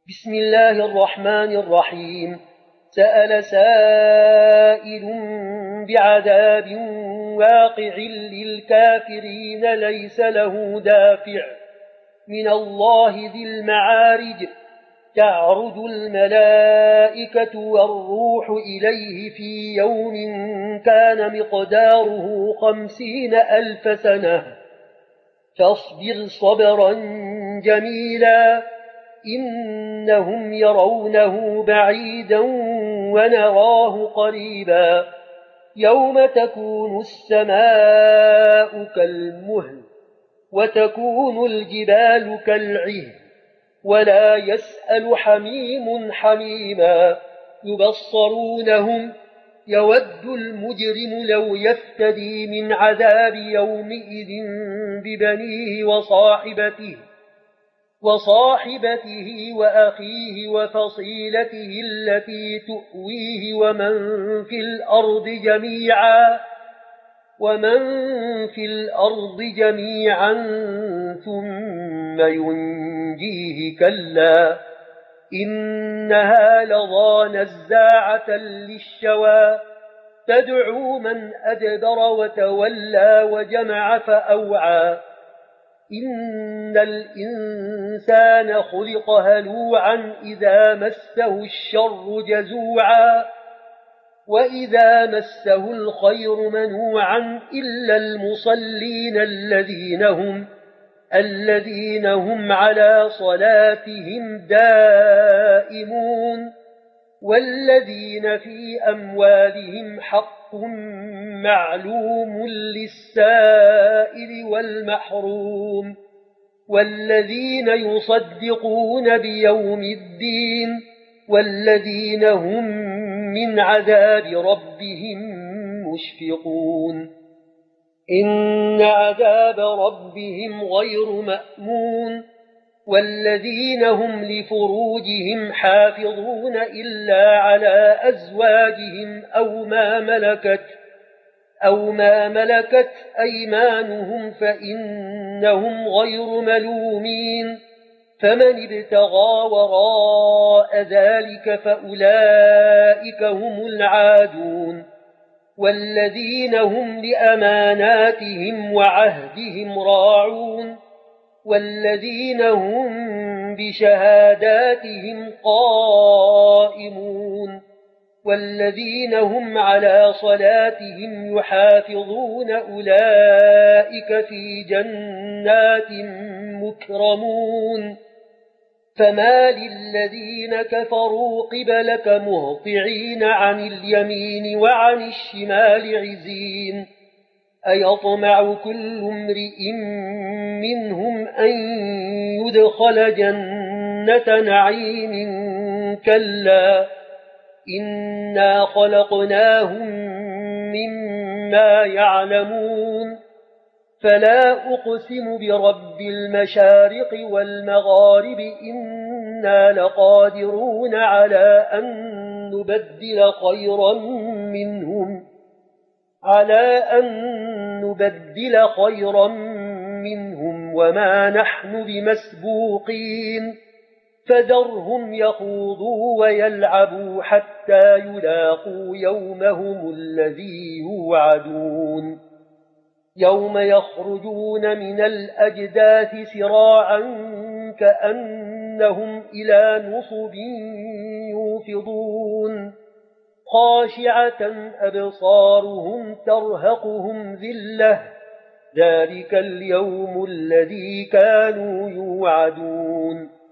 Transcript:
بسم الله الرحمن الرحيم. سأل سائل بعذاب واقع للكافرين ليس له دافع من الله ذي المعارج. تعرج الملائكة والروح إليه في يوم كان مقداره 50,000 سنة فاصبر صبرا جميلا إنهم يرونه بعيدا ونراه قريبا يوم تكون السماء كالمهل وتكون الجبال كالعهن ولا يسأل حميم حميما يبصرونهم يود المجرم لو يفتدي من عذاب يومئذ ببنيه وصاحبته وأخيه وفصيلته التي تؤويه ومن في الأرض جميعا ثم ينجيه كلا إنها لظى نزاعة للشوى تدعو من أدبر وتولى وجمع فأوعى إن الإنسان خلق هلوعا إذا مسه الشر جزوعا وإذا مسه الخير منوعا إلا المصلين الذين هم على صلاتهم دائمون والذين في أموالهم حق معلوم للسائل والمحروم والذين يصدقون بيوم الدين والذين هم من عذاب ربهم مشفقون إن عذاب ربهم غير مأمون والذين هم لفروجهم حافظون إلا على أزواجهم أو ما ملكت أيمانهم فإنهم غير ملومين فمن ابتغى وراء ذلك فأولئك هم العادون والذين هم لأماناتهم وعهدهم راعون والذين هم بشهاداتهم قائمون والذين هم على صلاتهم يحافظون أولئك في جنات مكرمون فما للذين كفروا قبلك مهطعين عن اليمين وعن الشمال عزين أيطمع كل امرئ منهم أن يدخل جنة نعيم كلا إنا خلقناهم مما يعلمون فلا أقسم برب المشارق والمغارب إنا لقادرون على أن نبدل خيرا منهم وما نحن بمسبوقين فذرهم يخوضوا ويلعبوا حتى يلاقوا يومهم الذي يوعدون يوم يخرجون من الأجداث سراعا كأنهم إلى نصب يوفضون خاشعة أبصارهم ترهقهم ذلة ذلك اليوم الذي كانوا يوعدون